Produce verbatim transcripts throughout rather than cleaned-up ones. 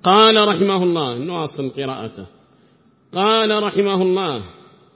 قال رحمه الله، نواصل قراءته. قال رحمه الله: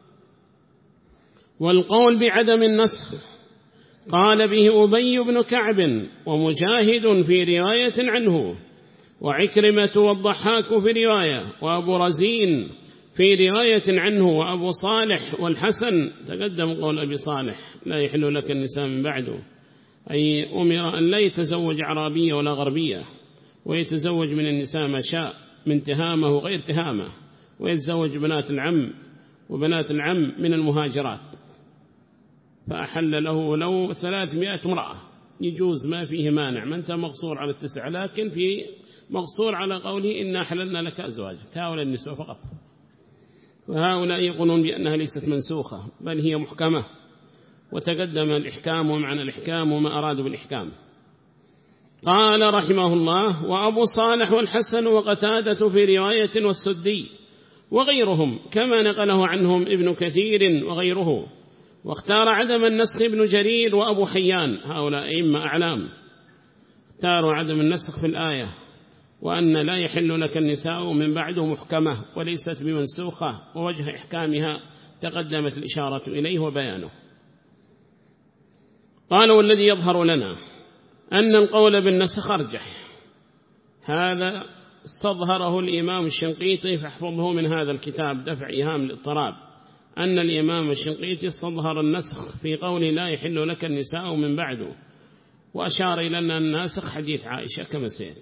والقول بعدم النسخ قال به أبي بن كعب ومجاهد في رواية عنه، وعكرمة والضحاك في رواية، وأبو رزين في رواية عنه، وأبو صالح والحسن. تقدم قول أبي صالح: لا يحل لك النساء من بعده، أي أمر أن لا يتزوج عربية ولا غربية، ويتزوج من النساء ما شاء من تهامه وغير تهامه، ويتزوج بنات العم وبنات العم من المهاجرات، فأحل له لو ثلاثمائة امرأة يجوز، ما فيه مانع، ما أنت مقصور على التسعة، لكن في مقصور على قوله إنا حللنا لك أزواج، هؤلاء النساء فقط. وهؤلاء يقولون بأنها ليست منسوخة بل هي محكمة، وتقدم الإحكام ومعنى الإحكام وما أرادوا بالإحكام. قال رحمه الله: وأبو صالح والحسن وقتادة في رواية، والسدي وغيرهم كما نقله عنهم ابن كثير وغيره. واختار عدم النسخ ابن جرير وأبو حيان، هؤلاء أئمة أعلام، اختاروا عدم النسخ في الآية، وأن لا يحل لك النساء من بعده محكمة وليست بمنسوخة، ووجه إحكامها تقدمت الإشارة إليه وبيانه. قال: والذي يظهر لنا أن القول بالنسخ أرجح. هذا استظهره الإمام الشنقيطي، فاحفظه من هذا الكتاب دفع إيهام الاضطراب، أن الإمام الشنقيطي استظهر النسخ في قول لا يحل لك النساء من بعده، وأشار إلى أن الناسخ حديث عائشة كما سيأتي.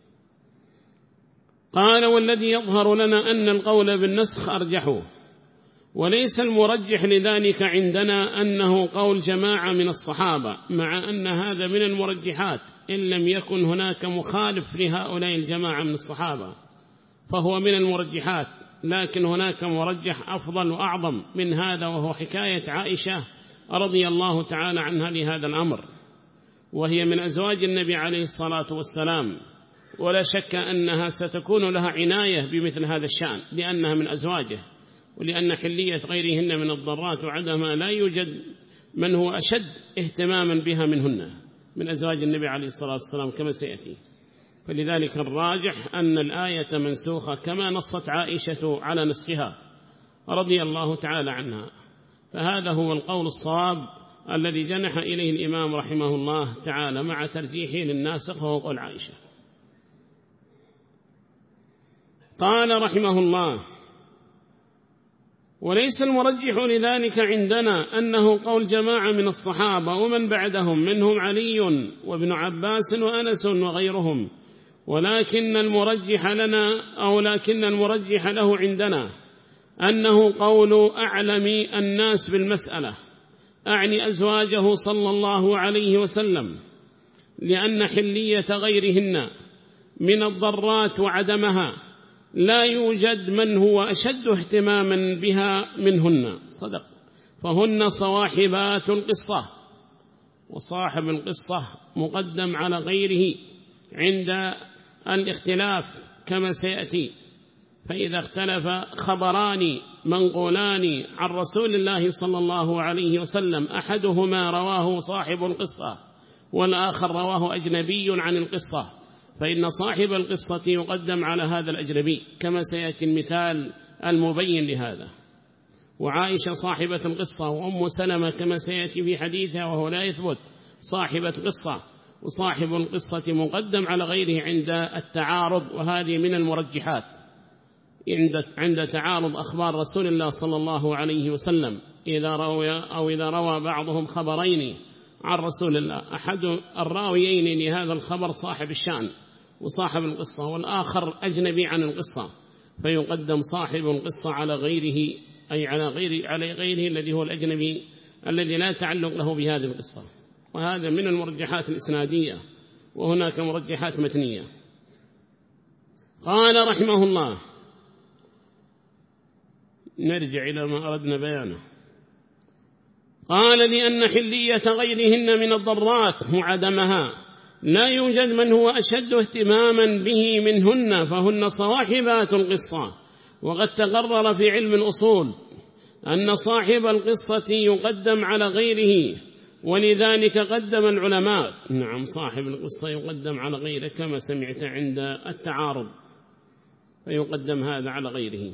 قال: والذي يظهر لنا أن القول بالنسخ أرجحه، وليس المرجح لذلك عندنا أنه قول جماعة من الصحابة، مع أن هذا من المرجحات إن لم يكن هناك مخالف لهؤلاء الجماعة من الصحابة، فهو من المرجحات، لكن هناك مرجح أفضل وأعظم من هذا، وهو حكاية عائشة رضي الله تعالى عنها لهذا الأمر، وهي من أزواج النبي عليه الصلاة والسلام، ولا شك أنها ستكون لها عناية بمثل هذا الشأن، لأنها من أزواجه، ولأن حلية غيرهن من الضرات وعدمها لا يوجد من هو أشد اهتماما بها منهن من أزواج النبي عليه الصلاة والسلام كما سيأتي. فلذلك الراجح أن الآية منسوخة كما نصت عائشة على نسخها رضي الله تعالى عنها، فهذا هو القول الصواب الذي جنح إليه الإمام رحمه الله تعالى مع ترجيحه للناسخ، وهو قول عائشة. قال رحمه الله: وليس المرجح لذلك عندنا أنه قول جماعة من الصحابة ومن بعدهم منهم علي وابن عباس وأنس وغيرهم، ولكن المرجح لنا أو لكن المرجح له عندنا أنه قول أعلم الناس بالمسألة، أعني أزواجه صلى الله عليه وسلم، لأن حلية غيرهن من الضرات وعدمها لا يوجد من هو أشد اهتماما بها منهن. صدق، فهن صواحبات القصة، وصاحب القصة مقدم على غيره عند الاختلاف كما سيأتي. فإذا اختلف خبران منقولان عن رسول الله صلى الله عليه وسلم، أحدهما رواه صاحب القصة والآخر رواه أجنبي عن القصة، فإن صاحب القصة يقدم على هذا الأجنبي كما سيأتي المثال المبين لهذا. وعائشة صاحبة القصة، وأم سلمة كما سيأتي في حديثها وهو لا يثبت صاحبة قصة، وصاحب القصة مقدم على غيره عند التعارض، وهذه من المرجحات عند عند تعارض أخبار رسول الله صلى الله عليه وسلم. إذا روى أو إذا روى بعضهم خبرين عن رسول الله، أحد الراويين لهذا الخبر صاحب الشأن وصاحب القصة، والآخر أجنبي عن القصة، فيقدم صاحب القصة على غيره، أي على غير على غيره الذي هو الأجنبي الذي لا تعلق له بهذه القصة. وهذا من المرجحات الإسنادية، وهناك مرجحات متنية. قال رحمه الله: نرجع إلى ما أردنا بيانه. قال: لأن حلية غيرهن من الضرات وعدمها لا يوجد من هو أشد اهتماما به منهن، فهن صواحبات القصة. وقد تقرر في علم الأصول أن صاحب القصة يقدم على غيره، ولذلك قدم العلماء، نعم صاحب القصة يقدم على غيره كما سمعت عند التعارض فيقدم هذا على غيره.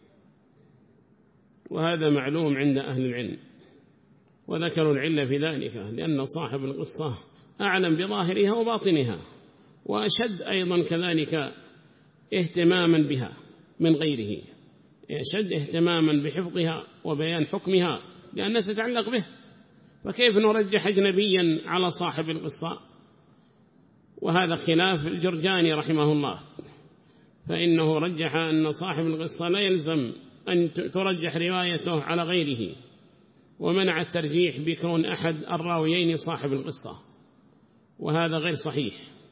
وهذا معلوم عند أهل العلم، وذكروا العلة في ذلك لأن صاحب القصة أعلم بظاهرها وباطنها، وأشد أيضا كذلك اهتماما بها من غيره، أشد اهتماما بحفظها وبيان حكمها لأنها تتعلق به. فكيف نرجح أجنبيا على صاحب القصة؟ وهذا خلاف الجرجاني رحمه الله، فإنه رجح أن صاحب القصة لا يلزم أن ترجح روايته على غيره، ومنع الترجيح بكون أحد الراويين صاحب القصة، وهذا غير صحيح.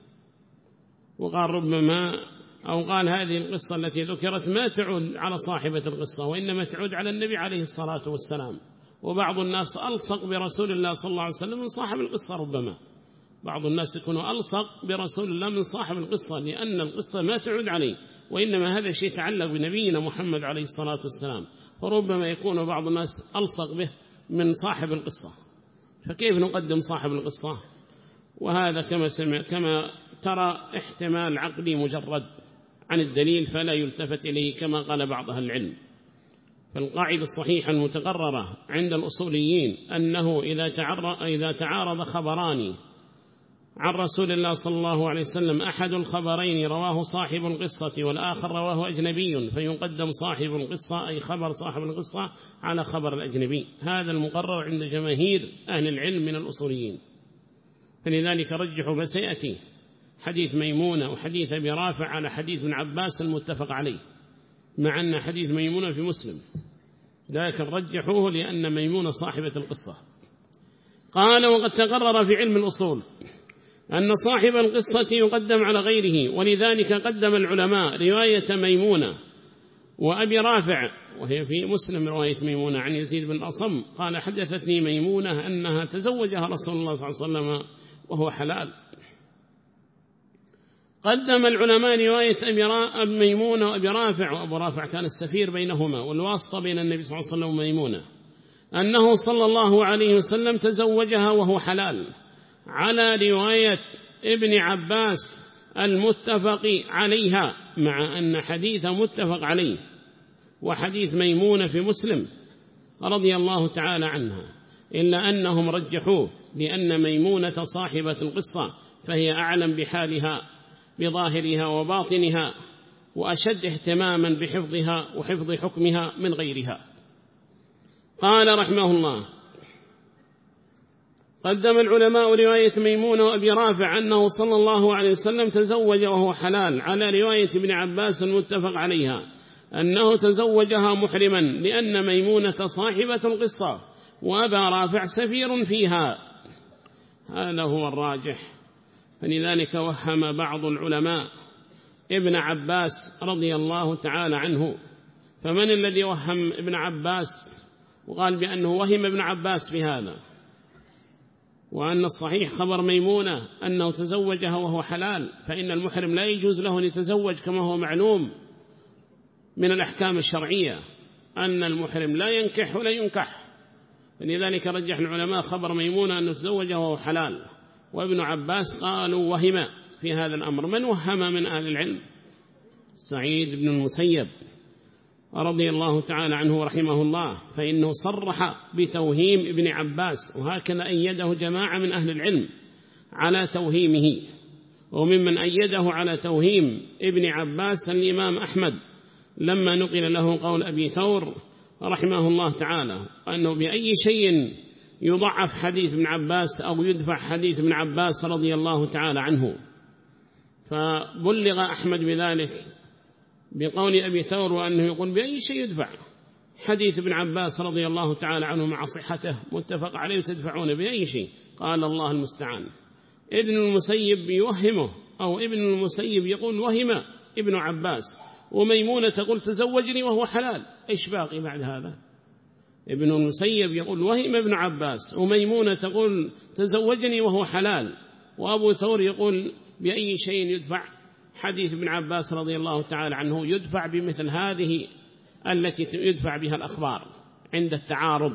وقال ربما أو قال هذه القصة التي ذكرت ما تعود على صاحبة القصة، وإنما تعود على النبي عليه الصلاة والسلام. وبعض الناس ألصق برسول الله صلى الله عليه وسلم من صاحب القصة، ربما بعض الناس يكون ألصق برسول الله من صاحب القصة، لأن القصة ما تعود عليه، وإنما هذا شيء يتعلق بنبينا محمد عليه الصلاة والسلام، فربما يكون بعض الناس ألصق به من صاحب القصة. فكيف نقدم صاحب القصة؟ وهذا كما سمع كما ترى احتمال عقلي مجرد عن الدليل، فلا يلتفت إليه كما قال بعض أهل العلم. فالقاعدة الصحيحة المتقررة عند الأصوليين أنه إذا تعارض, إذا تعارض خبران عن رسول الله صلى الله عليه وسلم، أحد الخبرين رواه صاحب القصة والآخر رواه أجنبي، فيقدم صاحب القصة أي خبر صاحب القصة على خبر الأجنبي. هذا المقرر عند جماهير أهل العلم من الأصوليين. فلذلك رجحوا بسيأتي حديث ميمونة وحديث أبي رافع على حديث ابن عباس المتفق عليه، مع أن حديث ميمونة في مسلم، لكن رجحوه لأن ميمونة صاحبة القصة. قال: وقد تقرر في علم الأصول أن صاحب القصة يقدم على غيره، ولذلك قدم العلماء رواية ميمونة وأبي رافع، وهي في مسلم رواية ميمونة عن يزيد بن أصم قال: حدثتني ميمونة أنها تزوجها رسول الله صلى الله عليه وسلم وهو حلال. قدم العلماء رواية أبي ميمونة وأبي رافع، وأبو رافع كان السفير بينهما والواسطة بين النبي صلى الله عليه وسلم وميمونة، أنه صلى الله عليه وسلم تزوجها وهو حلال، على رواية ابن عباس المتفق عليها، مع أن حديث متفق عليه وحديث ميمونة في مسلم رضي الله تعالى عنها، إلا أنهم رجحوه لأن ميمونة صاحبة القصة، فهي أعلم بحالها بظاهرها وباطنها، وأشد اهتماما بحفظها وحفظ حكمها من غيرها. قال رحمه الله: قدم العلماء رواية ميمونة وأبي رافع أنه صلى الله عليه وسلم تزوج وهو حلال، على رواية ابن عباس المتفق عليها أنه تزوجها محرما، لأن ميمونة صاحبة القصة وأبا رافع سفير فيها. هذا هو الراجح. فلذلك وهم بعض العلماء ابن عباس رضي الله تعالى عنه. فمن الذي وهم ابن عباس وقال بأنه وهم ابن عباس بهذا، وأن الصحيح خبر ميمونة أنه تزوجها وهو حلال، فإن المحرم لا يجوز له أن يتزوج، كما هو معلوم من الأحكام الشرعية أن المحرم لا ينكح ولا ينكح. فلذلك رجح العلماء خبر ميمونة أنه تزوجها وهو حلال، وابن عباس قالوا وهم في هذا الأمر. من وهم من أهل العلم؟ سعيد بن المسيب رضي الله تعالى عنه ورحمه الله، فإنه صرح بتوهيم ابن عباس، وهكذا أيده جماعة من أهل العلم على توهيمه. وممن أيده على توهيم ابن عباس الإمام أحمد، لما نقل له قول أبي ثور رحمه الله تعالى أنه بأي شيء يضعف حديث ابن عباس أو يدفع حديث ابن عباس رضي الله تعالى عنه. فبلغ أحمد بذلك بقول أبي ثور، وأنه يقول بأي شيء يدفع حديث ابن عباس رضي الله تعالى عنه مع صحته متفق عليه، تدفعون بأي شيء؟ قال الله المستعان. ابن المسيب يوهمه، أو ابن المسيب يقول وهم ابن عباس، وميمونة تقول تزوجني وهو حلال. إيش باقي بعد هذا؟ ابن المسيب يقول وهم ابن عباس، وميمونة تقول تزوجني وهو حلال، وأبو ثور يقول بأي شيء يدفع حديث ابن عباس رضي الله تعالى عنه؟ يدفع بمثل هذه التي يدفع بها الأخبار عند التعارض.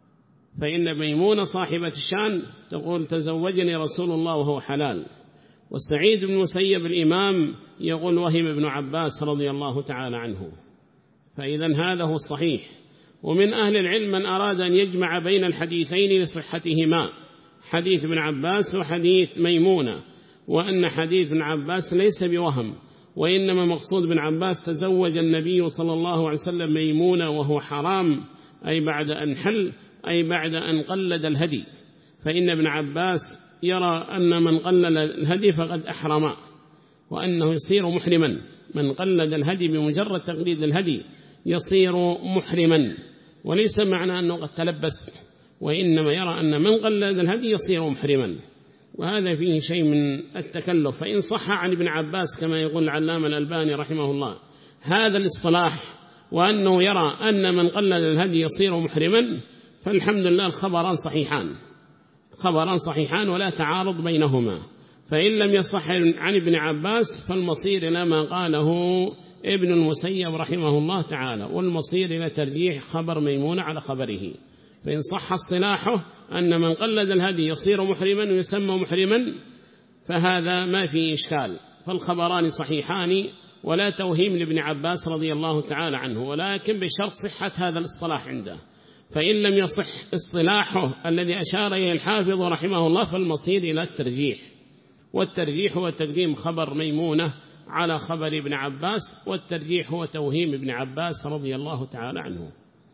فإن ميمونة صاحبة الشان تقول تزوجني رسول الله وهو حلال، والسعيد بن المسيب الإمام يقول وهم ابن عباس رضي الله تعالى عنه. فإذا هذا هو الصحيح. ومن أهل العلم من أراد أن يجمع بين الحديثين لصحتهما، حديث ابن عباس وحديث ميمونة، وأن حديث ابن عباس ليس بوهم، وإنما مقصود ابن عباس تزوج النبي صلى الله عليه وسلم ميمونة وهو حرام، أي بعد أن حل، أي بعد أن قلد الهدي. فإن ابن عباس يرى أن من قلد الهدي فقد أحرم، وأنه يصير محرما. من قلد الهدي بمجرد تقليد الهدي يصير محرما، وليس معنى أنه قد تلبس، وإنما يرى أن من قلد الهدي يصير محرما، وهذا فيه شيء من التكلف. فإن صح عن ابن عباس كما يقول العلامة الألباني رحمه الله هذا الاصطلاح، وأنه يرى أن من قلد الهدي يصير محرما، فالحمد لله الخبران صحيحان، خبران صحيحان ولا تعارض بينهما. فإن لم يصح عن ابن عباس فالمصير إلى ما قاله ابن المسيب رحمه الله تعالى، والمصير إلى ترجيح خبر ميمونة على خبره. فإن صح اصطلاحه أن من قلد الهدي يصير محرما ويسمى محرما فهذا ما فيه إشكال، فالخبران صحيحان ولا توهيم لابن عباس رضي الله تعالى عنه، ولكن بشرط صحة هذا الاصطلاح عنده. فإن لم يصح اصطلاحه الذي أشار إليه الحافظ رحمه الله فالمصير إلى الترجيح، والترجيح هو تقديم خبر ميمونة على خبر ابن عباس، والترجيح هو توهيم ابن عباس رضي الله تعالى عنه.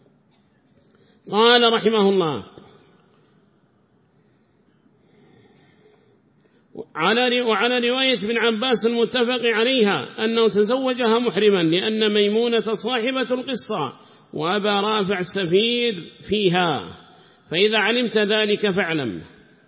قال رحمه الله وعلى رواية ابن عباس المتفق عليها أنه تزوجها محرما، لأن ميمونة صاحبة القصة وأبا رافع السفير فيها. فإذا علمت ذلك فاعلم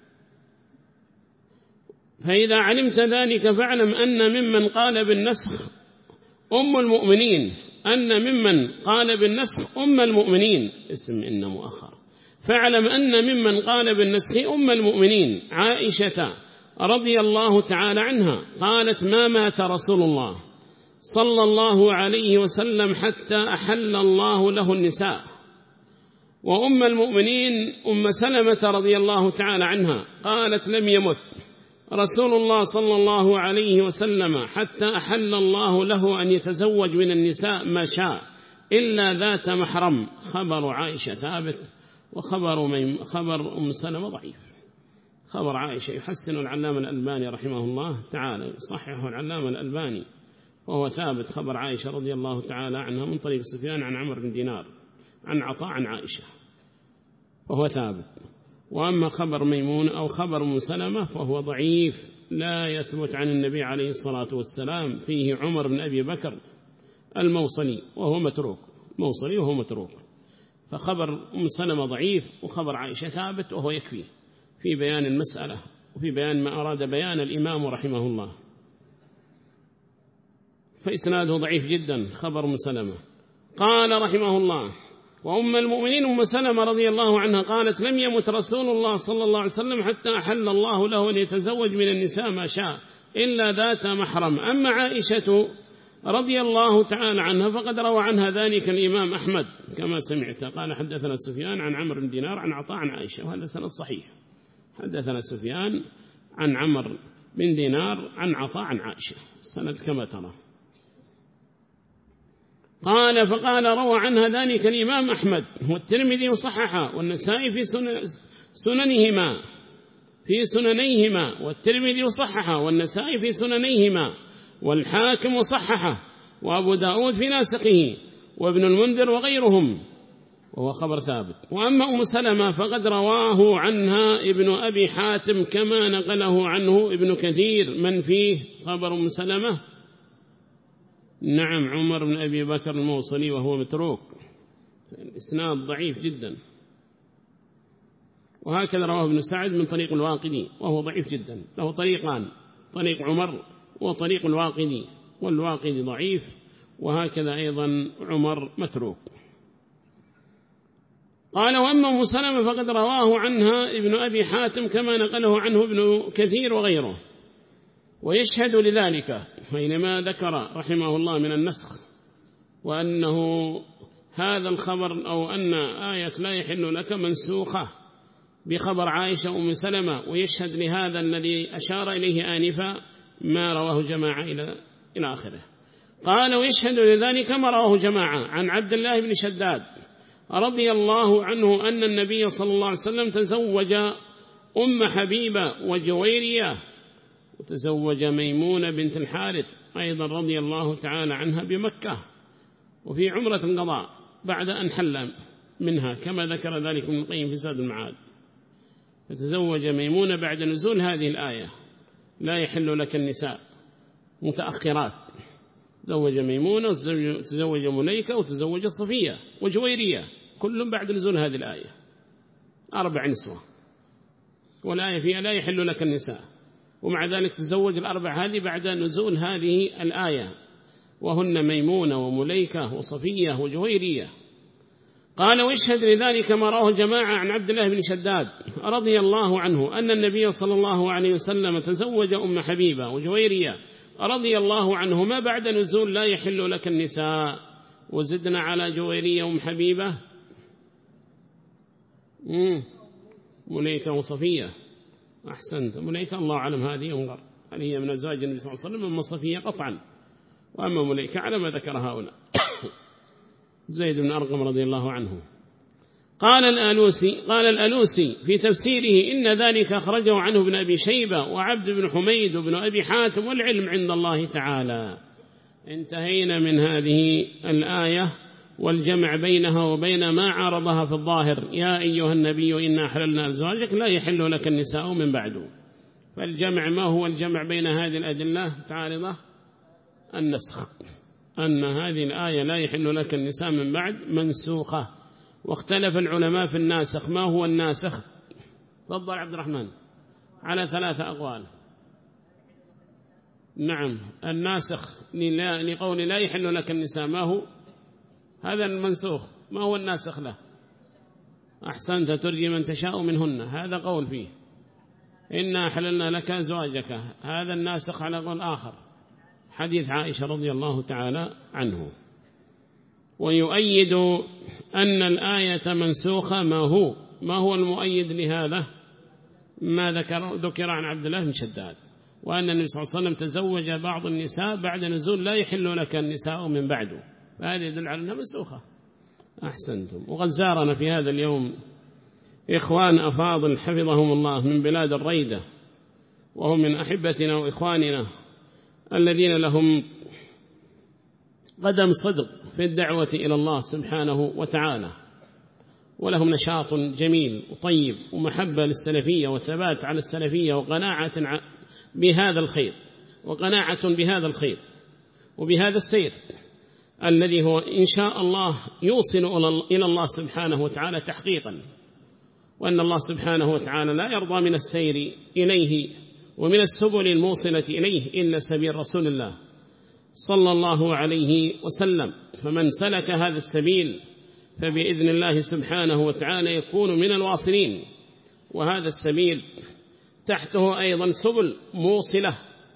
فإذا علمت ذلك فاعلم أن ممن قال بالنسخ أم المؤمنين أن ممن قال بالنسخ أم المؤمنين اسم إن مؤخر فاعلم أن ممن قال بالنسخ أم المؤمنين عائشة رضي الله تعالى عنها قالت ما مات رسول الله صلى الله عليه وسلم حتى أحل الله له النساء. وأم المؤمنين أم سلمة رضي الله تعالى عنها قالت لم يمت رسول الله صلى الله عليه وسلم حتى أحل الله له أن يتزوج من النساء ما شاء إلا ذات محرم. خبر عائشة ثابت، وخبر ميم خبر أم سلمة ضعيف. خبر عائشة يحسن العلامة الألباني رحمه الله تعالى، يصححه العلامة الألباني، وهو ثابت خبر عائشة رضي الله تعالى عنها من طريق سفيان عن عمرو بن دينار عن عطاء عن عائشة، وهو ثابت. وأما خبر ميمون أو خبر أم سلمة فهو ضعيف لا يثبت عن النبي عليه الصلاة والسلام، فيه عمر بن أبي بكر الموصلي وهو متروك، موصلي وهو متروك. فخبر أم سلمة ضعيف، وخبر عائشة ثابت وهو يكفي في بيان المسألة وفي بيان ما أراد بيان الإمام رحمه الله. فإسناده ضعيف جدا خبر أم سلمة. قال رحمه الله وأم المؤمنين أم سلمة رضي الله عنها قالت لم يمت رسول الله صلى الله عليه وسلم حتى أحل الله له أن يتزوج من النساء ما شاء إلا ذات محرم. أما عائشة رضي الله تعالى عنها فقد روى عنها ذلك الإمام أحمد كما سمعت قال حدثنا سفيان عن عمرو بن دينار عن عطاء عن عائشة، وهذا سند صحيح. حدثنا سفيان عن عمرو بن دينار عن عطاء عن عائشة، السند كما ترى. قال فقال روى عنها ذلك الإمام أحمد والترمذي وصححه والنسائي في سننهما في سننيهما والترمذي وصححه والنسائي في سننيهما والحاكم وصححه وأبو داود في ناسخه وابن المنذر وغيرهم، وهو خبر ثابت. وأما أم سلمة فقد رواه عنها ابن أبي حاتم كما نقله عنه ابن كثير. من فيه خبر أم سلمة؟ نعم عمر بن أبي بكر الموصلي وهو متروك، الإسناد ضعيف جدا. وهكذا رواه ابن سعد من طريق الواقدي وهو ضعيف جدا، له طريقان، طريق عمر وطريق الواقدي، والواقدي ضعيف، وهكذا أيضا عمر متروك. قال وأما أم سلمة فقد رواه عنها ابن أبي حاتم كما نقله عنه ابن كثير وغيره. ويشهد لذلك حينما ذكر رحمه الله من النسخ وأنه هذا الخبر أو أن آية لا يحل لك منسوخة بخبر عائشة أم سلمة، ويشهد لهذا الذي أشار إليه آنفا ما رواه جماعة إلى إلى آخره. قال ويشهد لذلك ما رواه جماعة عن عبد الله بن شداد رضي الله عنه أن النبي صلى الله عليه وسلم تزوج أم حبيبة وجويرية وتزوج ميمونة بنت الحارث أيضا رضي الله تعالى عنها بمكة وفي عمرة القضاء بعد أن حل منها كما ذكر ذلك ابن القيم في زاد المعاد. فتزوج ميمونة بعد نزول هذه الآية لا يحل لك النساء متأخرات. تزوج ميمونة وتزوج مليكة وتزوج صفية وجويرية كلهم بعد نزول هذه الآية أربع نسوة والآية فيها لا يحل لك النساء ومع ذلك تزوج الأربع هذه بعد نزول هذه الآية وهن ميمونة ومليكة وصفية وجويرية. قال ويشهد لذلك ما رواه جماعة عن عبد الله بن شداد رضي الله عنه أن النبي صلى الله عليه وسلم تزوج أم حبيبة وجويرية رضي الله عنهما بعد نزول لا يحل لك النساء. وزدنا على جويرية أم حبيبة مليكة وصفية. أحسنت. مليكة الله أعلم هذه ينظر هل هي من أزواج النبي صلى الله عليه وسلم أما صفية قطعا وأما مليكة على ما ذكر هؤلاء. زيد بن أرقم رضي الله عنه. قال الألوسي قال الألوسي في تفسيره إن ذلك أخرجه عنه ابن أبي شيبة وعبد بن حميد وابن أبي حاتم والعلم عند الله تعالى. انتهينا من هذه الآية والجمع بينها وبين ما عارضها في الظاهر يا أيها النبي إنا حللنا أزواجك لا يحل لك النساء من بعده. فالجمع ما هو الجمع بين هذه الأدلة تعارضة؟ النسخ أن هذه الآية لا يحل لك النساء من بعد منسوخة. واختلف العلماء في الناسخ ما هو الناسخ؟ تفضل عبد الرحمن. على ثلاثة أقوال. نعم الناسخ لقول لا يحل لك النساء ما هو؟ هذا المنسوخ. ما هو الناسخ له؟ أحسنت ترجي من تشاء منهن هذا قول فيه إنا حللنا لك أزواجك هذا الناسخ على قول آخر حديث عائشة رضي الله تعالى عنه. ويؤيد أن الآية منسوخة ما هو ما هو المؤيد لهذا ما ذكر ذكر عن عبد الله بن شداد وأن النبي صلى الله عليه وسلم تزوج بعض النساء بعد نزول لا يحل لك النساء من بعده فهذا يدل على أنها منسوخة. أحسنتم. وقد زارنا في هذا اليوم إخوان أفاضل حفظهم الله من بلاد الريدة وهم من أحبتنا وإخواننا الذين لهم قدم صدق في الدعوة إلى الله سبحانه وتعالى ولهم نشاط جميل وطيب ومحبة للسلفية وثبات على السلفية وقناعة بهذا الخير وقناعة بهذا الخير وبهذا السير الذي هو إن شاء الله يوصل إلى الله سبحانه وتعالى تحقيقا. وأن الله سبحانه وتعالى لا يرضى من السير إليه ومن السبل الموصلة إليه إلا سبيل رسول الله صلى الله عليه وسلم. فمن سلك هذا السبيل فبإذن الله سبحانه وتعالى يكون من الواصلين. وهذا السبيل تحته أيضا سبل موصلة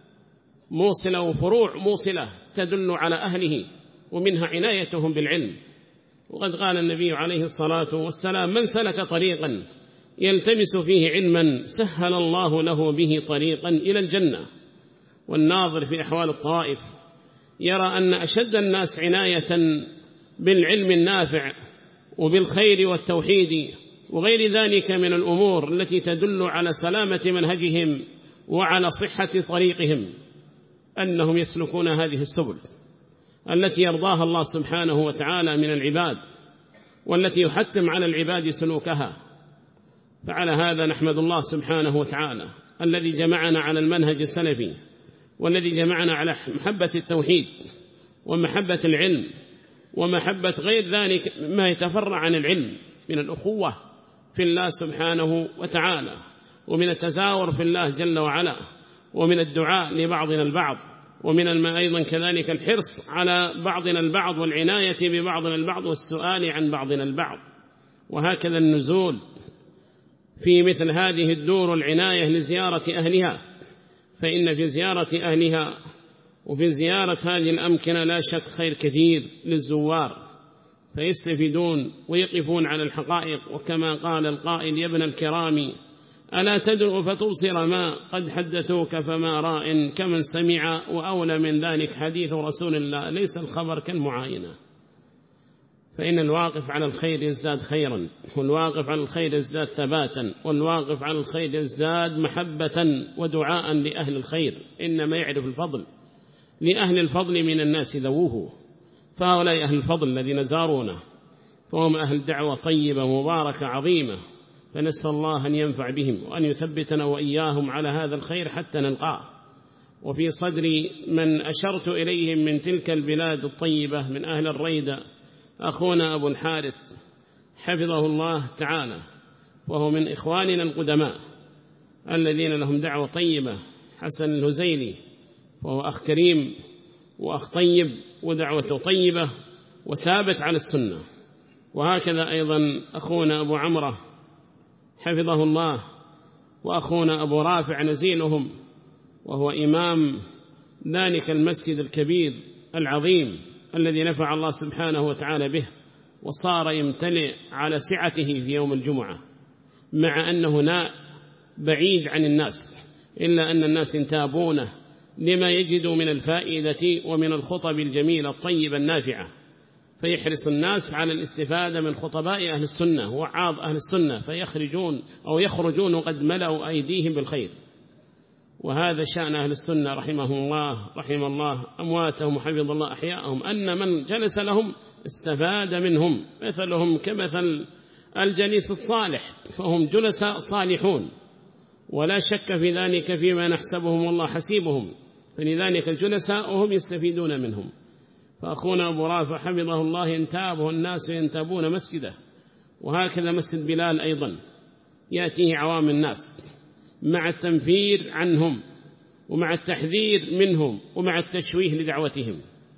موصلة وفروع موصلة تدل على أهله ومنها عنايتهم بالعلم. وقد قال النبي عليه الصلاة والسلام من سلك طريقا يلتمس فيه علما سهل الله له به طريقا إلى الجنة. والناظر في أحوال الطائف يرى أن أشد الناس عناية بالعلم النافع وبالخير والتوحيد وغير ذلك من الأمور التي تدل على سلامة منهجهم وعلى صحة طريقهم أنهم يسلكون هذه السبل التي يرضاها الله سبحانه وتعالى من العباد والتي يحتم على العباد سلوكها. فعلى هذا نحمد الله سبحانه وتعالى الذي جمعنا على المنهج السلفي والذي جمعنا على محبة التوحيد ومحبة العلم ومحبة غير ذلك ما يتفرع عن العلم من الأخوة في الله سبحانه وتعالى ومن التزاور في الله جل وعلا ومن الدعاء لبعضنا البعض ومن الماء أيضا كذلك الحرص على بعضنا البعض والعناية ببعضنا البعض والسؤال عن بعضنا البعض. وهكذا النزول في مثل هذه الدور والعناية لزيارة أهلها فإن في زيارة أهلها وفي زيارة هذه الأمكنة لا شك خير كثير للزوار فيستفيدون ويقفون على الحقائق. وكما قال القائل يا ابن الكرام ألا تدعو فتبصر ما قد حدثوك فما راء كمن سمع، وأولى من ذلك حديث رسول الله ليس الخبر كالمعاينة. فإن الواقف على الخير يزداد خيرا، والواقف على الخير يزداد ثباتا، والواقف على الخير يزداد محبة ودعاء لأهل الخير. إنما يعرف الفضل لأهل الفضل من الناس ذووه، فهؤلاء أهل الفضل الذين زارونا فهم أهل دعوة طيبة مباركة عظيمة، فنسأل الله أن ينفع بهم وأن يثبتنا وإياهم على هذا الخير حتى نلقاه. وفي صدري من أشرت إليهم من تلك البلاد الطيبة من أهل الريدة أخونا أبو الحارث حفظه الله تعالى، وهو من إخواننا القدماء الذين لهم دعوة طيبة، حسن الهزيلي، وهو أخ كريم وأخ طيب ودعوته طيبة وثابت على السنة. وهكذا أيضا أخونا أبو عمرة حفظه الله، وأخونا أبو رافع نزيلهم، وهو إمام ذلك المسجد الكبير العظيم الذي نفع الله سبحانه وتعالى به، وصار يمتلئ على سعته في يوم الجمعة، مع أنه ناء بعيد عن الناس، إلا أن الناس انتابونه لما يجدوا من الفائدة ومن الخطب الجميلة الطيبة النافعة، فيحرص الناس على الاستفادة من خطباء أهل السنة وعاظ أهل السنة، فيخرجون أو يخرجون وقد ملأوا أيديهم بالخير. وهذا شأن أهل السنة رحمهم الله، رحم الله أمواتهم وحفظ الله أحياءهم، أن من جلس لهم استفاد منهم، مثلهم كمثل الجليس الصالح، فهم جلساء صالحون ولا شك في ذلك فيما نحسبهم والله حسيبهم، فلذلك الجلساء هم يستفيدون منهم. فأخونا أبو رافع حفظه الله ينتابه الناس وينتابون مسجده، وهكذا مسجد بلال أيضا يأتيه عوام الناس مع التنفير عنهم ومع التحذير منهم ومع التشويه لدعوتهم،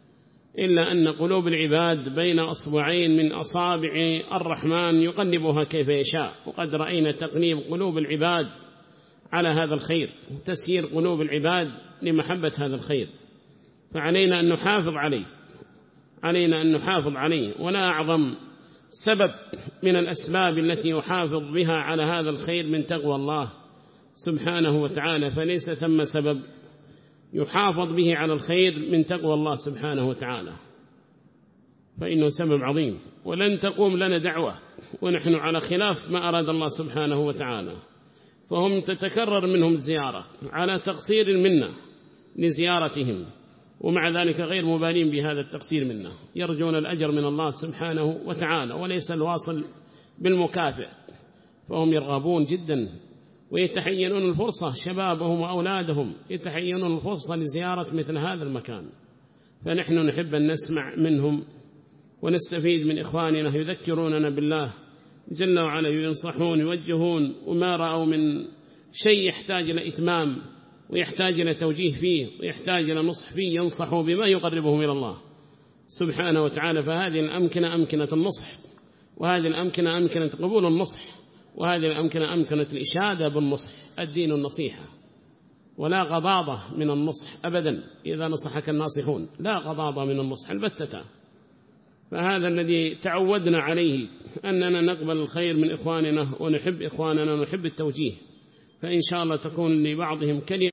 إلا أن قلوب العباد بين أصبعين من أصابع الرحمن يقلبها كيف يشاء، وقد رأينا تقليب قلوب العباد على هذا الخير وتسيير قلوب العباد لمحبة هذا الخير، فعلينا أن نحافظ عليه، علينا أن نحافظ عليه. ولا أعظم سبب من الأسباب التي يحافظ بها على هذا الخير من تقوى الله سبحانه وتعالى، فليس ثم سبب يحافظ به على الخير من تقوى الله سبحانه وتعالى، فإنه سبب عظيم. ولن تقوم لنا دعوة ونحن على خلاف ما أراد الله سبحانه وتعالى، فهم تتكرر منهم الزيارة على تقصير منا لزيارتهم، ومع ذلك غير مبالين بهذا التقصير منا، يرجون الأجر من الله سبحانه وتعالى وليس الواصل بالمكافئ، فهم يرغبون جدا ويتحينون الفرصة، شبابهم وأولادهم يتحينون الفرصة لزيارة مثل هذا المكان. فنحن نحب أن نسمع منهم ونستفيد من إخواننا يذكروننا بالله جل وعلا، ينصحون يوجهون، وما رأوا من شيء يحتاج إلى إتمام ويحتاج إلى توجيه فيه ويحتاج إلى نصح فيه ينصحوا بما يقربهم إلى الله سبحانه وتعالى. فهذه الأمكنة أمكنة النصح، وهذه الأمكنة أمكنة قبول النصح، وهذه الأمكنة أمكنة الإشادة بالنصح. الدين النصيحة، ولا غضاضة من النصح أبدا إذا نصحك الناصحون، لا غضاضة من النصح البتة. فهذا الذي تعودنا عليه، أننا نقبل الخير من إخواننا ونحب إخواننا ونحب التوجيه، فإن شاء الله تكون لبعضهم كلمة